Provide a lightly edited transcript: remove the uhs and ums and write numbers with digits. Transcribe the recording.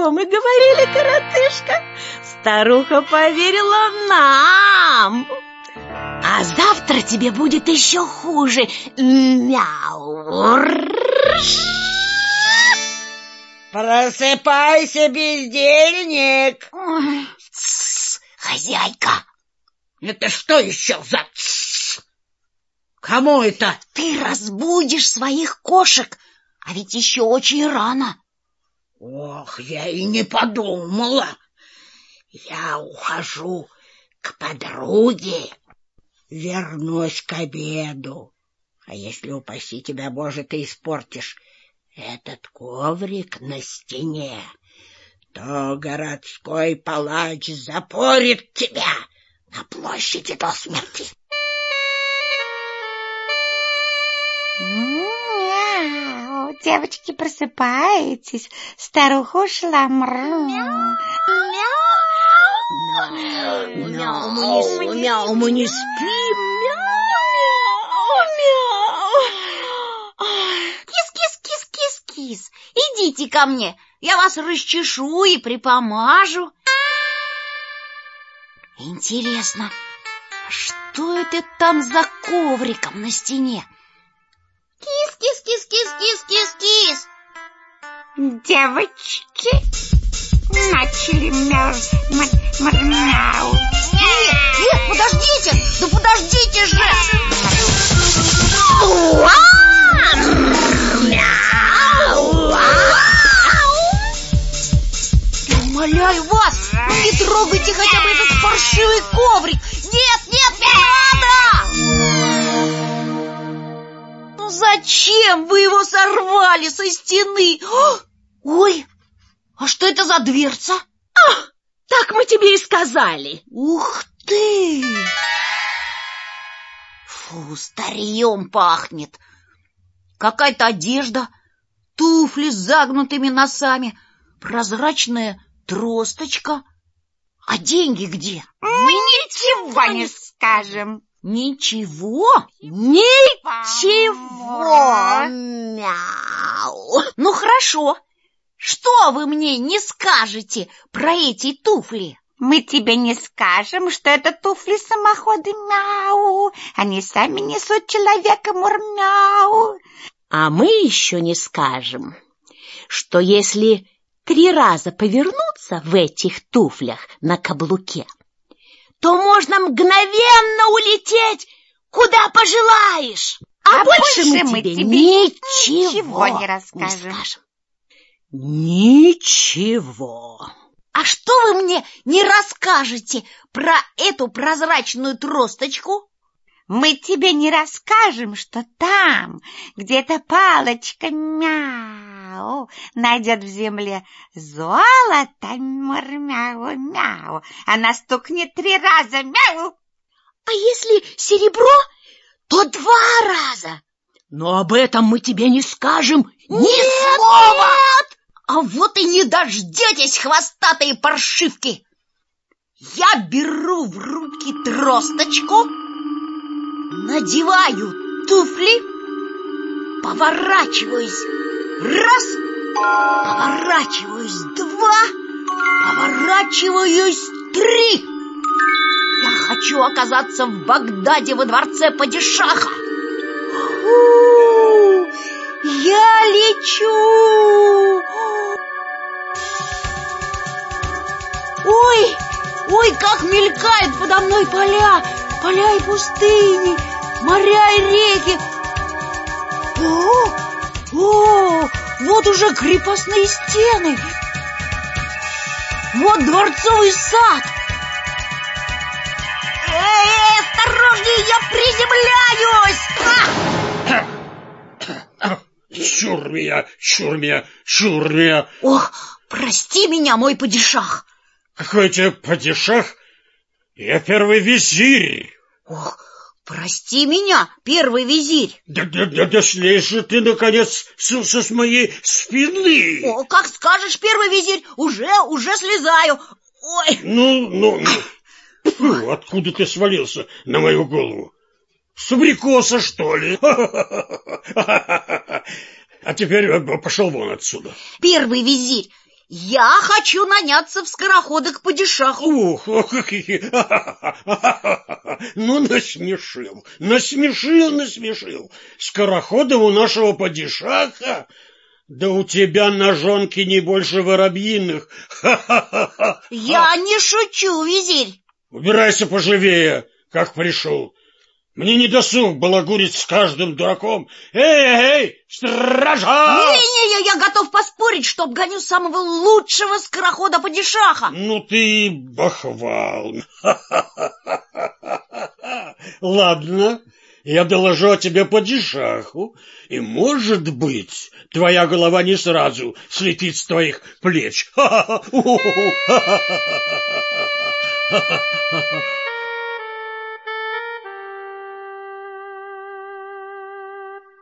что мы говорили, коротышка? Старуха поверила нам. А завтра тебе будет еще хуже. Мяу. Просыпайся, бездельник. Хозяйка. Это что еще за... Кому это? Ты разбудишь своих кошек, а ведь еще очень рано. Ох, я и не подумала. Я ухожу к подруге. Вернусь к обеду. А если, упаси тебя, Боже, ты испортишь этот коврик на стене, то городской палач запорит тебя на площади до смерти. Мяу, девочки, просыпайтесь. Старуха ушла. Мяу, мы не спим. Кис-кис-кис-кис-кис. Идите ко мне, я вас расчешу и припомажу. Интересно, что это там за ковриком на стене? Кис-кис-кис-кис-кис-кис-кис. Девочки начали мяу. Нет, подождите, да подождите же. Умоляю вас, не трогайте хотя бы этот паршивый коврик. Нет, не надо. Ну зачем вы его сорвали со стены? Ой, а что это за дверца? Так мы тебе и сказали. Ух ты! Фу, старьем пахнет. Какая-то одежда, туфли с загнутыми носами, прозрачная тросточка. А деньги где? Мы ничего не скажем. Ничего? Ничего! Мяу! Ну хорошо. Что вы мне не скажете про эти туфли? Мы тебе не скажем, что это туфли-самоходы. Мяу. Они сами несут человека. Мур-мяу. А мы еще не скажем, что если 3 раза повернуться в этих туфлях на каблуке, то можно мгновенно улететь, куда пожелаешь. А больше мы тебе ничего не расскажем. Ничего. А что вы мне не расскажете про эту прозрачную тросточку? Мы тебе не расскажем, что там где-то палочка мяу найдет в земле золото. Мяу. Она стукнет 3 раза. Мяу. А если серебро, то 2 раза. Но об этом мы тебе не скажем ни слова. Нет. А вот и не дождетесь, хвостатые паршивки. Я беру в руки тросточку, надеваю туфли, поворачиваюсь 1, поворачиваюсь 2, поворачиваюсь 3. Я хочу оказаться в Багдаде во дворце падишаха. Я лечу! Ой, как мелькают подо мной поля и пустыни, моря и реки. Вот уже крепостные стены. Вот дворцовый сад. Осторожнее, я приземляюсь! Чур меня! Ох, прости меня, мой падишах. Какой тебе падишах? Я первый визирь. Ох, прости меня, первый визирь. Да слезь же ты, наконец, с моей спины. О, как скажешь, первый визирь, уже слезаю. Ой. Ну. Фу, откуда ты свалился на мою голову? С абрикоса, что ли? А теперь пошел вон отсюда. Первый визирь, Я хочу наняться в скороходы к падишаху. Ух, ну насмешил. Скороходом у нашего падишаха? Да у тебя ножонки не больше воробьиных. Я не шучу, визирь. Убирайся поживее, как пришел. Мне не досуг балагурить с каждым дураком. Эй, стража! Не, я готов поспорить, что обгоню самого лучшего скорохода падишаха. Ну ты бахвал. Ладно, я доложу о тебе падишаху, и, может быть, твоя голова не сразу слетит с твоих плеч.